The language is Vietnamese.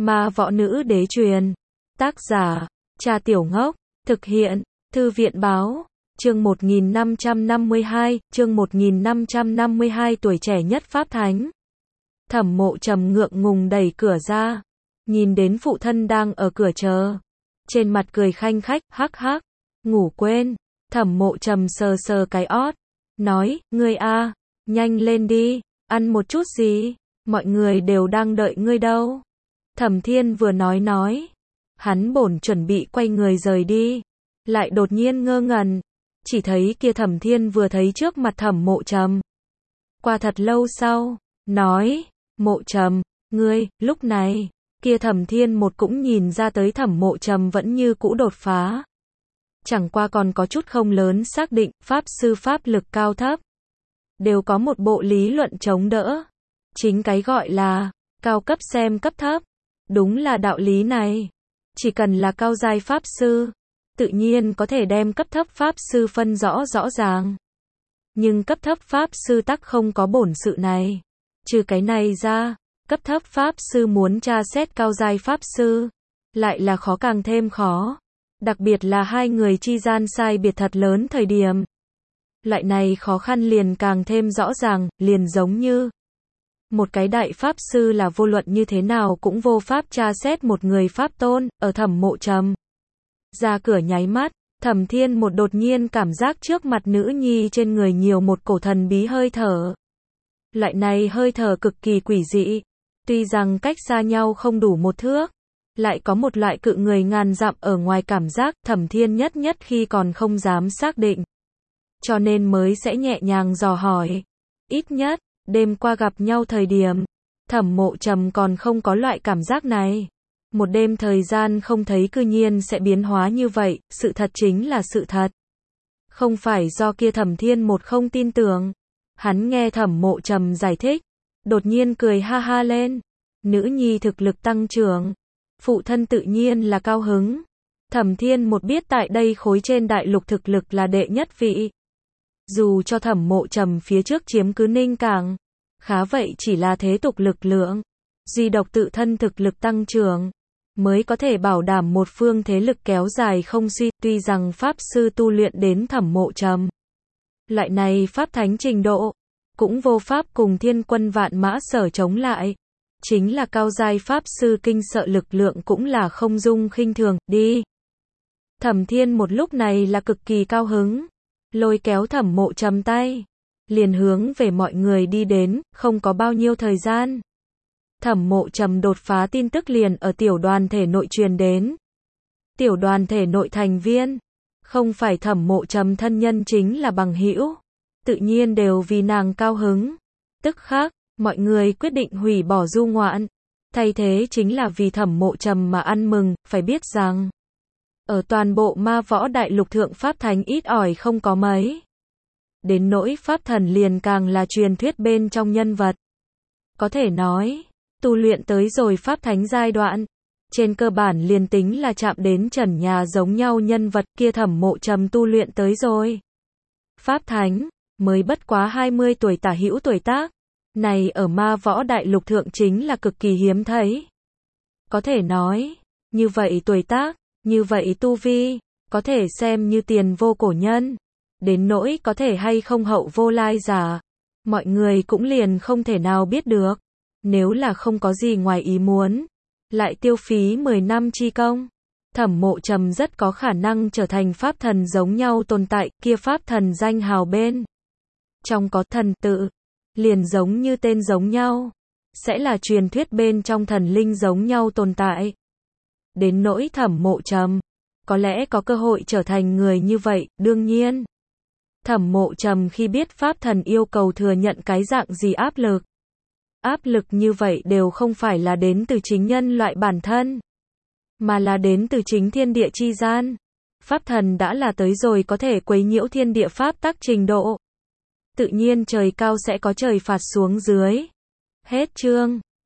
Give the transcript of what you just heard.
Ma võ nữ đế truyền. Tác giả, Cha Tiểu Ngốc. Thực hiện, Thư viện báo. Chương 1552, chương 1552 tuổi trẻ nhất Pháp Thánh. Thẩm Mộ Trầm ngượng ngùng đẩy cửa ra, nhìn đến phụ thân đang ở cửa chờ. Trên mặt cười khanh khách, hắc hắc, ngủ quên. Thẩm Mộ Trầm sờ sờ cái ót, nói, ngươi a, nhanh lên đi, ăn một chút gì, mọi người đều đang đợi ngươi đâu. Thẩm Thiên vừa nói, hắn bổn chuẩn bị quay người rời đi, lại đột nhiên ngơ ngẩn, chỉ thấy kia Thẩm Thiên vừa thấy trước mặt Thẩm Mộ Trầm. Qua thật lâu sau, nói, Mộ Trầm, ngươi, lúc này, kia Thẩm Thiên một cũng nhìn ra tới Thẩm Mộ Trầm vẫn như cũ đột phá. Chẳng qua còn có chút không lớn xác định, pháp sư pháp lực cao thấp đều có một bộ lý luận chống đỡ. Chính cái gọi là cao cấp xem cấp thấp, đúng là đạo lý này. Chỉ cần là cao giai pháp sư, tự nhiên có thể đem cấp thấp pháp sư phân rõ ràng. Nhưng cấp thấp pháp sư tắc không có bổn sự này. Trừ cái này ra, cấp thấp pháp sư muốn tra xét cao giai pháp sư, lại là khó càng thêm khó. Đặc biệt là hai người chi gian sai biệt thật lớn thời điểm. Loại này khó khăn liền càng thêm rõ ràng, liền giống như một cái đại pháp sư là vô luận như thế nào cũng vô pháp tra xét một người pháp tôn. Ở Thẩm Mộ Trầm ra cửa nháy mắt, Thẩm Thiên một đột nhiên cảm giác trước mặt nữ nhi trên người nhiều một cổ thần bí hơi thở. Loại này hơi thở cực kỳ quỷ dị, tuy rằng cách xa nhau không đủ một thước, lại có một loại cự người ngàn dặm ở ngoài cảm giác. Thẩm Thiên nhất khi còn không dám xác định, cho nên mới sẽ nhẹ nhàng dò hỏi. Ít nhất, đêm qua gặp nhau thời điểm, Thẩm Mộ Trầm còn không có loại cảm giác này. Một đêm thời gian không thấy cư nhiên sẽ biến hóa như vậy, sự thật chính là sự thật. Không phải do kia Thẩm Thiên một không tin tưởng. Hắn nghe Thẩm Mộ Trầm giải thích, đột nhiên cười ha ha lên. Nữ nhi thực lực tăng trưởng, phụ thân tự nhiên là cao hứng. Thẩm Thiên một biết tại đây khối trên đại lục thực lực là đệ nhất vị. Dù cho Thẩm Mộ Trầm phía trước chiếm cứ Ninh Cảng, khá vậy chỉ là thế tục lực lượng. Duy độc tự thân thực lực tăng trưởng, mới có thể bảo đảm một phương thế lực kéo dài không suy. Tuy rằng pháp sư tu luyện đến Thẩm Mộ Trầm loại này pháp thánh trình độ, cũng vô pháp cùng thiên quân vạn mã sở chống lại. Chính là cao giai pháp sư kinh sợ lực lượng cũng là không dung khinh thường. Đi. Thẩm Thiên một lúc này là cực kỳ cao hứng, lôi kéo Thẩm Mộ Trầm tay, liền hướng về mọi người đi đến. Không có bao nhiêu thời gian, Thẩm Mộ Trầm đột phá tin tức liền ở tiểu đoàn thể nội truyền đến. Tiểu đoàn thể nội thành viên, không phải Thẩm Mộ Trầm thân nhân chính là bằng hữu, tự nhiên đều vì nàng cao hứng. Tức khắc, mọi người quyết định hủy bỏ du ngoạn, thay thế chính là vì Thẩm Mộ Trầm mà ăn mừng. Phải biết rằng, ở toàn bộ ma võ đại lục thượng pháp thánh ít ỏi không có mấy. Đến nỗi pháp thần liền càng là truyền thuyết bên trong nhân vật. Có thể nói, tu luyện tới rồi pháp thánh giai đoạn, trên cơ bản liền tính là chạm đến trần nhà giống nhau nhân vật. Kia Thẩm Mộ Trầm tu luyện tới rồi pháp thánh, mới bất quá 20 tuổi tả hữu tuổi tác. Này ở ma võ đại lục thượng chính là cực kỳ hiếm thấy. Có thể nói, như vậy tuổi tác, như vậy tu vi, có thể xem như tiền vô cổ nhân. Đến nỗi có thể hay không hậu vô lai giả, mọi người cũng liền không thể nào biết được. Nếu là không có gì ngoài ý muốn, lại tiêu phí 10 năm chi công, Thẩm Mộ Trầm rất có khả năng trở thành pháp thần giống nhau tồn tại. Kia pháp thần danh hào bên trong có thần tự, liền giống như tên giống nhau, sẽ là truyền thuyết bên trong thần linh giống nhau tồn tại. Đến nỗi Thẩm Mộ Trầm, có lẽ có cơ hội trở thành người như vậy. Đương nhiên, Thẩm Mộ Trầm khi biết pháp thần yêu cầu thừa nhận cái dạng gì áp lực. Áp lực như vậy đều không phải là đến từ chính nhân loại bản thân, mà là đến từ chính thiên địa chi gian. Pháp thần đã là tới rồi có thể quấy nhiễu thiên địa pháp tắc trình độ. Tự nhiên trời cao sẽ có trời phạt xuống dưới. Hết chương.